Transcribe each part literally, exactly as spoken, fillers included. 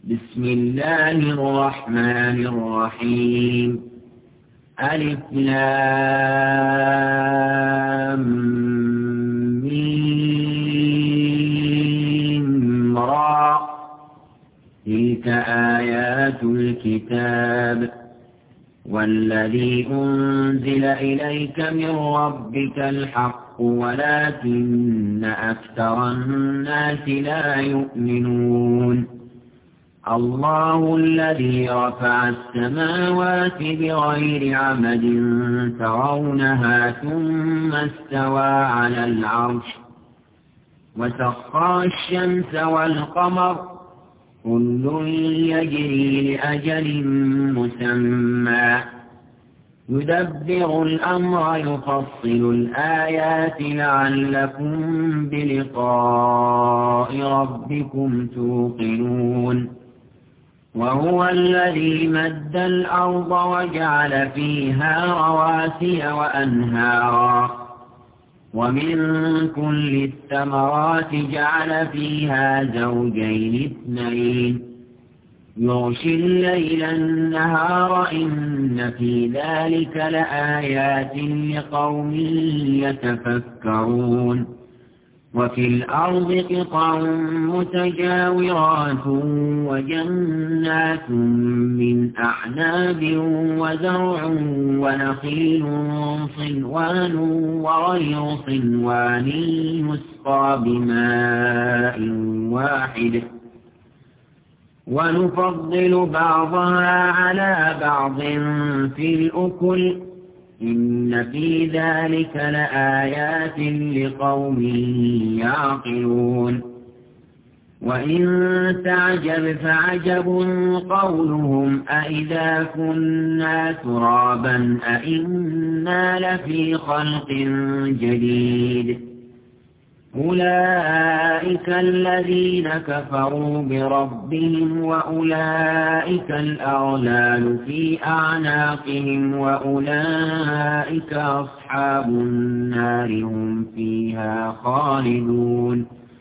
بسم الله الرحمن الرحيم. ألف لام ميم را. تلك آيات الكتاب والذي أنزل إليك من ربك الحق ولكن أكثر الناس لا يؤمنون. الله الذي رفع السماوات بغير عمد ترونها ثم استوى على العرش وسخر الشمس والقمر كل يجري لأجل مسمى يدبر الأمر يفصل الآيات لعلكم بلقاء ربكم توقنون. وهو الذي مد الأرض وجعل فيها رواسي وأنهارا ومن كل الثمرات جعل فيها زوجين اثنين يغشي الليل النهار إن في ذلك لآيات لقوم يتفكرون. وفي الأرض قطع متجاورات وجنات من أعناب وزرع ونخيل صنوان وغير صنوان يسقى بماء واحد ونفضل بعضها على بعض في الأكل إن في ذلك لآيات لقوم يعقلون. وإن تعجب فعجب قولهم أإذا كنا ترابا أإنا لفي خلق جديد. أولئك الذين كفروا بربهم وأولئك الأغلال في أعناقهم وأولئك أصحاب النار هم فيها خالدون.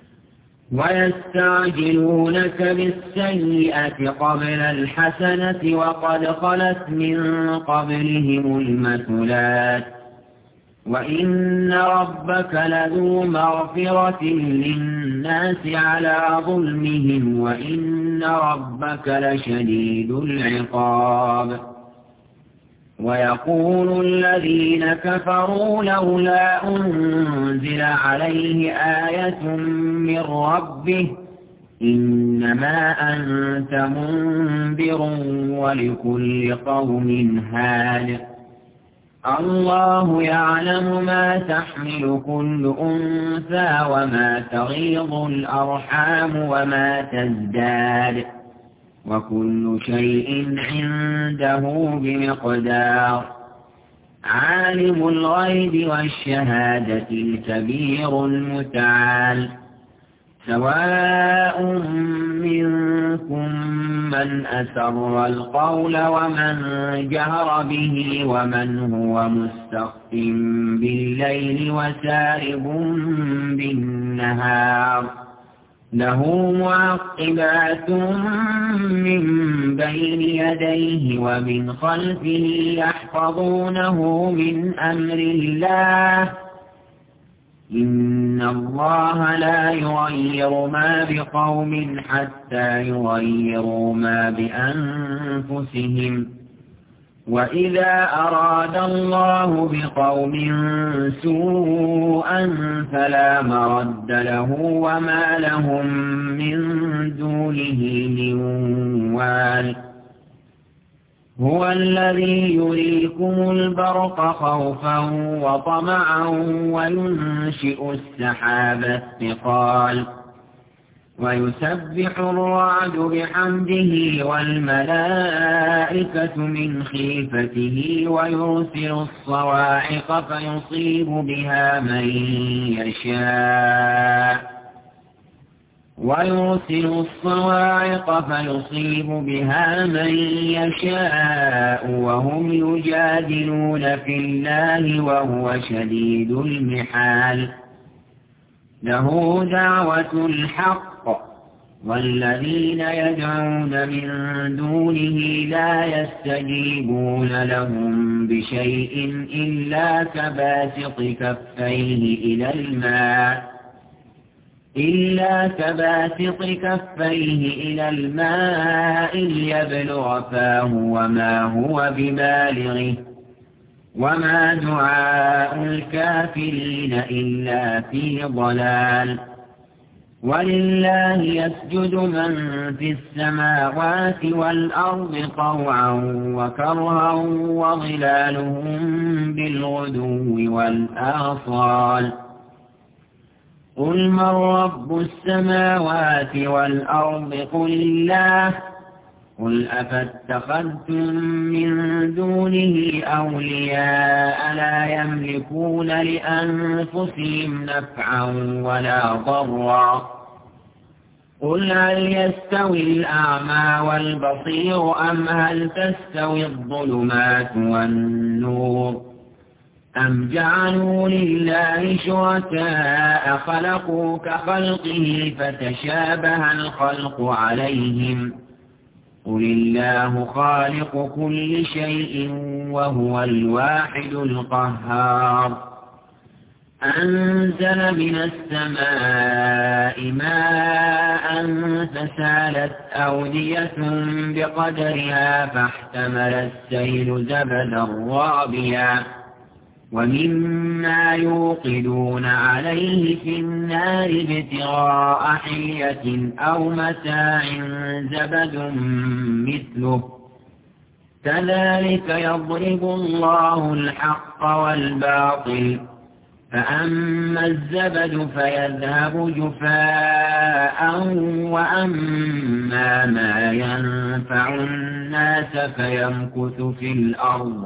ويستعجلونك بالسيئة قبل الحسنة وقد خلت من قبلهم المثلات وإن ربك لذو مغفرة للناس على ظلمهم وإن ربك لشديد العقاب. ويقول الذين كفروا لولا أنزل عليه آية من ربه إنما أنت منذر ولكل قوم هاد. الله يعلم ما تحمل كل أنثى وما تغيض الأرحام وما تزداد وكل شيء عنده بمقدار. عالم الغيب والشهادة الكبير المتعال. سواء منكم من أسر القول ومن جهر به ومن هو مستخف بالليل وسارب بالنهار له معقبات من بين يديه ومن خلفه يحفظونه من أمر الله إن الله لا يغير ما بقوم حتى يغيروا ما بأنفسهم وإذا أراد الله بقوم سوءا فلا مرد له وما لهم من دونه من وال. هو الذي يريكم البرق خوفا وطمعا وينشئ السحاب الثقال ويسبح الرعد بحمده والملائكة من خيفته ويرسل الصواعق فيصيب بها من يشاء ويرسل الصواعق فيصيب بها من يشاء وهم يجادلون في الله وهو شديد المحال. له دعوة الحق والذين يدعون من دونه لا يستجيبون لهم بشيء إلا كباسط كفيه إلى الماء إلا كباسط كفيه إلى الماء ليبلغ فاه وما هو ببالغه وما دعاء الكافرين إلا في ضلال. ولله يسجد من في السماوات والأرض طوعا وكرها وظلالهم بالغدو والآصال. قل من رب السماوات والأرض قل الله. قل أفاتخذتم من دونه أولياء لا يملكون لأنفسهم نفعا ولا ضرا. قل هل يستوي الأعمى والبصير أم هل تستوي الظلمات والنور أم جعلوا لله شركاء خلقوا كخلقه فتشابه الخلق عليهم. قل الله خالق كل شيء وهو الواحد القهار. أنزل من السماء ماء فسالت أودية بقدرها فاحتمل السيل زبدا رابيا ومما يوقدون عليه في النار ابتغاء حلية أو متاع زبد مثله كذلك يضرب الله الحق والباطل. فأما الزبد فيذهب جفاء وأما ما ينفع الناس فيمكث في الأرض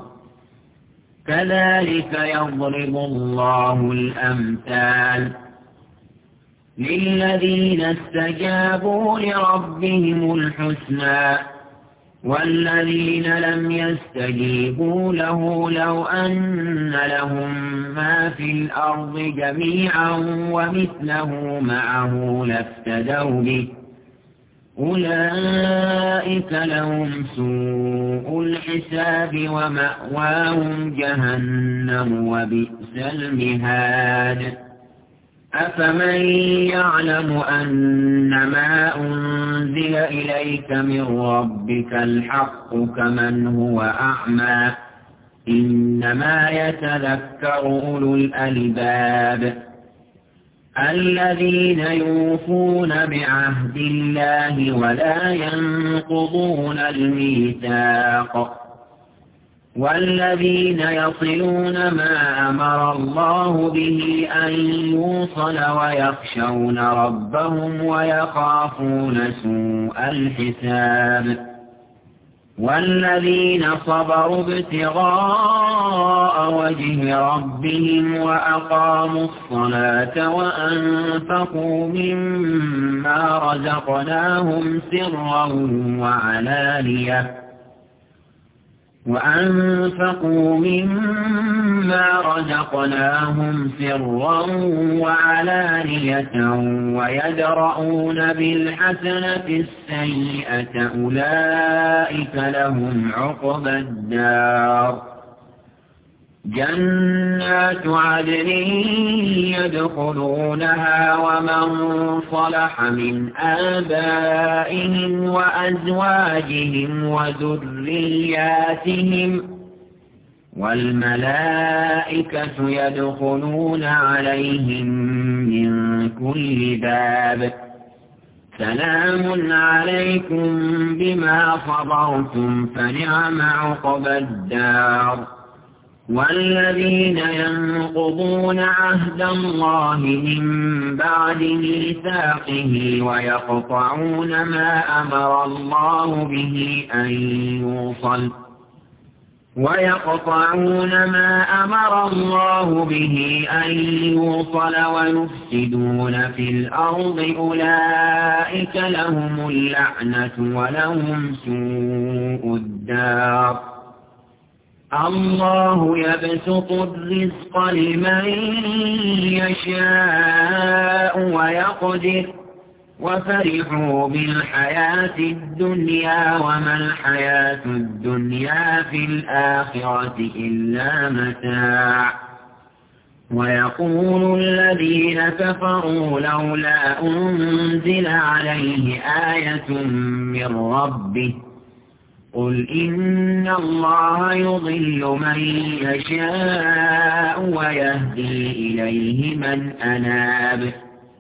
كذلك يضرب الله الأمثال. للذين استجابوا لربهم الحسنى والذين لم يستجيبوا له لو أن لهم ما في الأرض جميعا ومثله معه لافتدوا به أولئك لهم سوء الحساب ومأواهم جهنم وبئس المهاد. أفمن يعلم أنما أنزل إليك من ربك الحق كمن هو أعمى إنما يتذكر أولو الألباب الذين يوفون بعهد الله ولا ينقضون الميثاق والذين يصلون ما أمر الله به أن يوصل ويخشون ربهم ويخافون سوء الحساب والذين صبروا ابتغاء وجه ربهم وأقاموا الصلاة وأنفقوا مما رزقناهم سرا وعلانية وأنفقوا مما رزقناهم سرا وعلانية ويدرؤون بالحسنة السيئة أولئك لهم عقبى الدار. جنات عدن يدخلونها ومن صلح من آبائهم وأزواجهم وذرياتهم والملائكة يدخلون عليهم من كل باب سلام عليكم بما صبرتم فنعم عقبى الدار. والذين ينقضون عهد الله من بعد ميثاقه ويقطعون ما أمر الله به أن يوصل ويقطعون ما أمر الله به أن يوصل ويفسدون في الأرض أولئك لهم اللعنة ولهم سوء الدار. الله يبسط الرزق لمن يشاء ويقدر وفرحوا بالحياة الدنيا وما الحياة الدنيا في الآخرة إلا متاع. ويقول الذين كفروا لولا أنزل عليه آية من ربه قل إن الله يضل من يشاء ويهدي إليه من أناب.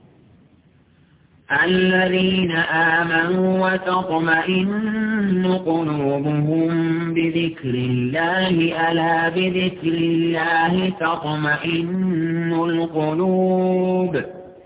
الذين آمنوا وتطمئن قلوبهم بذكر الله ألا بذكر الله تطمئن القلوب.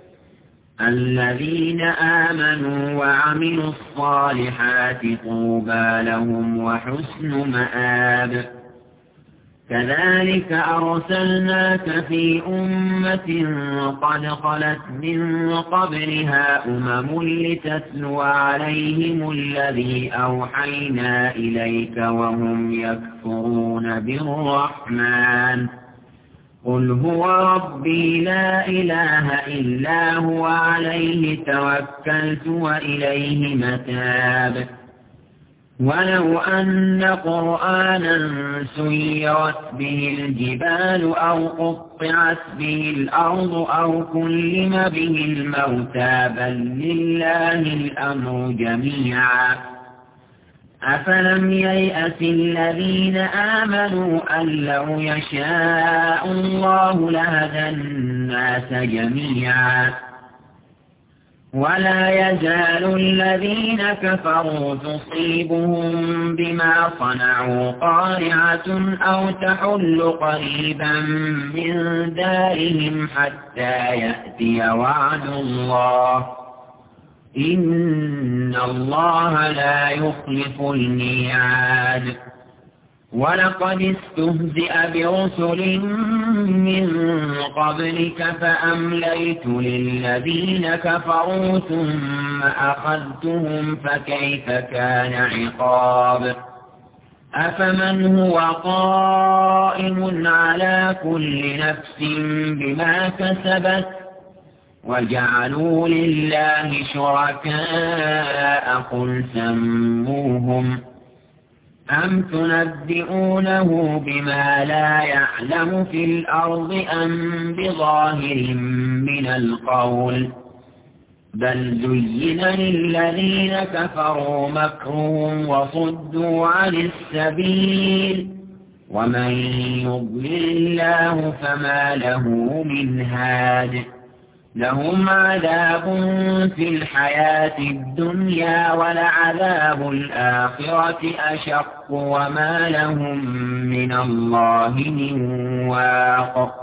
الذين آمنوا وعملوا الصالحات طوبى لهم وحسن مآب. كذلك أرسلناك في أمة قد خلت من قبلها أمم لتتلو عليهم الذي أوحينا إليك وهم يكفرون بالرحمن قل هو ربي لا إله إلا هو عليه توكلت وإليه متاب. ولو أن قرآنا سيرت به الجبال أو قطعت به الأرض أو كلم به الموتى بل لله الأمر جميعا. أفلم ييأس الذين آمنوا أن لو يشاء الله لهدى الناس جميعا. ولا يزال الذين كفروا تصيبهم بما صنعوا قارعة أو تحل قريبا من دارهم حتى يأتي وعد الله إن الله لا يخلف الميعاد. ولقد استهزئ برسل من قبلك فأمليت للذين كفروا ثم أخذتهم فكيف كان عقاب. أفمن هو قائم على كل نفس بما كسبت وجعلوا لله شركاء قل سموهم أم تنبئونه بما لا يعلم في الأرض أم بظاهر من القول بل زين للذين كفروا مكرهم وصدوا عن السبيل ومن يضلل الله فما له من هاد. لهم عذاب في الحياة الدنيا ولعذاب الآخرة أشق وما لهم من الله من واق.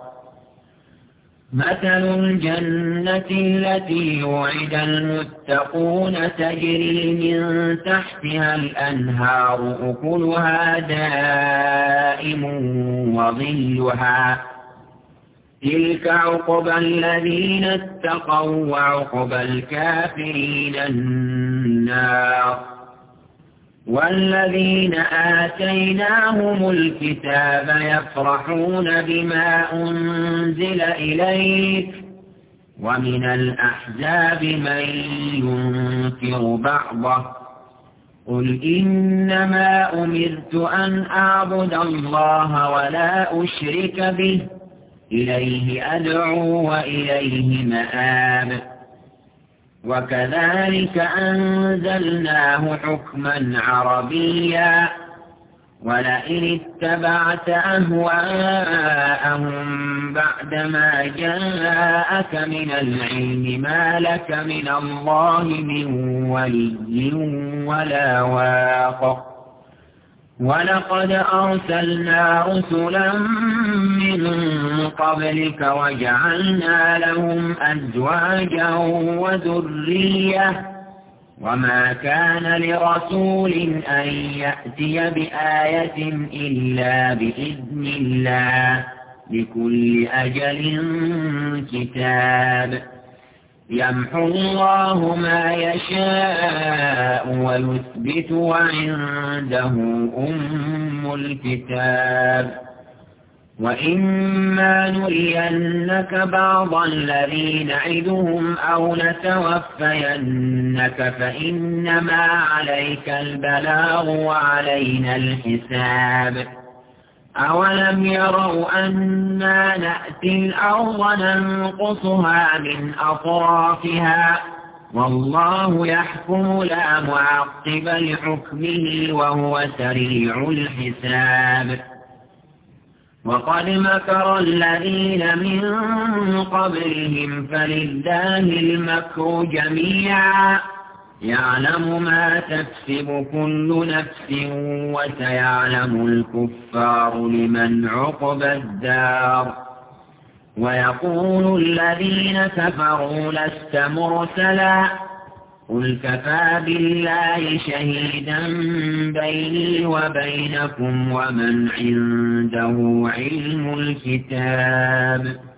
مثل الجنة التي وعد المتقون تجري من تحتها الأنهار أكلها دائم وظلها تلك عقبى الذين اتقوا وعقبى الكافرين النار. والذين آتيناهم الكتاب يفرحون بما أنزل إليك ومن الأحزاب من ينكر بعضه قل إنما أمرت أن أعبد الله ولا أشرك به إليه أدعو وإليه مآب. وكذلك أنزلناه حكما عربيا ولئن اتبعت أهواءهم بعدما جاءك من العلم ما لك من الله من ولي ولا واق. ولقد أرسلنا رسلا من قبلك وجعلنا لهم أزواجا وذرية وما كان لرسول أن يأتي بآية إلا بإذن الله لكل أجل كتاب. يمحو الله ما يشاء ويثبت وعنده أم الكتاب. وإما نرينك بعض الذي نعدهم أو نتوفينك فإنما عليك البلاغ وعلينا الحساب. أولم يروا أنا نأتي الأرض ننقصها من أطرافها والله يحكم لا معقب لحكمه وهو سريع الحساب. وقد مكر الذين من قبلهم فلله المكر جميعا يعلم ما تكسب كل نفس وسيعلم الكفار لمن عقبى الدار. ويقول الذين كفروا لست مرسلا قل كفى بالله شهيدا بيني وبينكم ومن عنده علم الكتاب.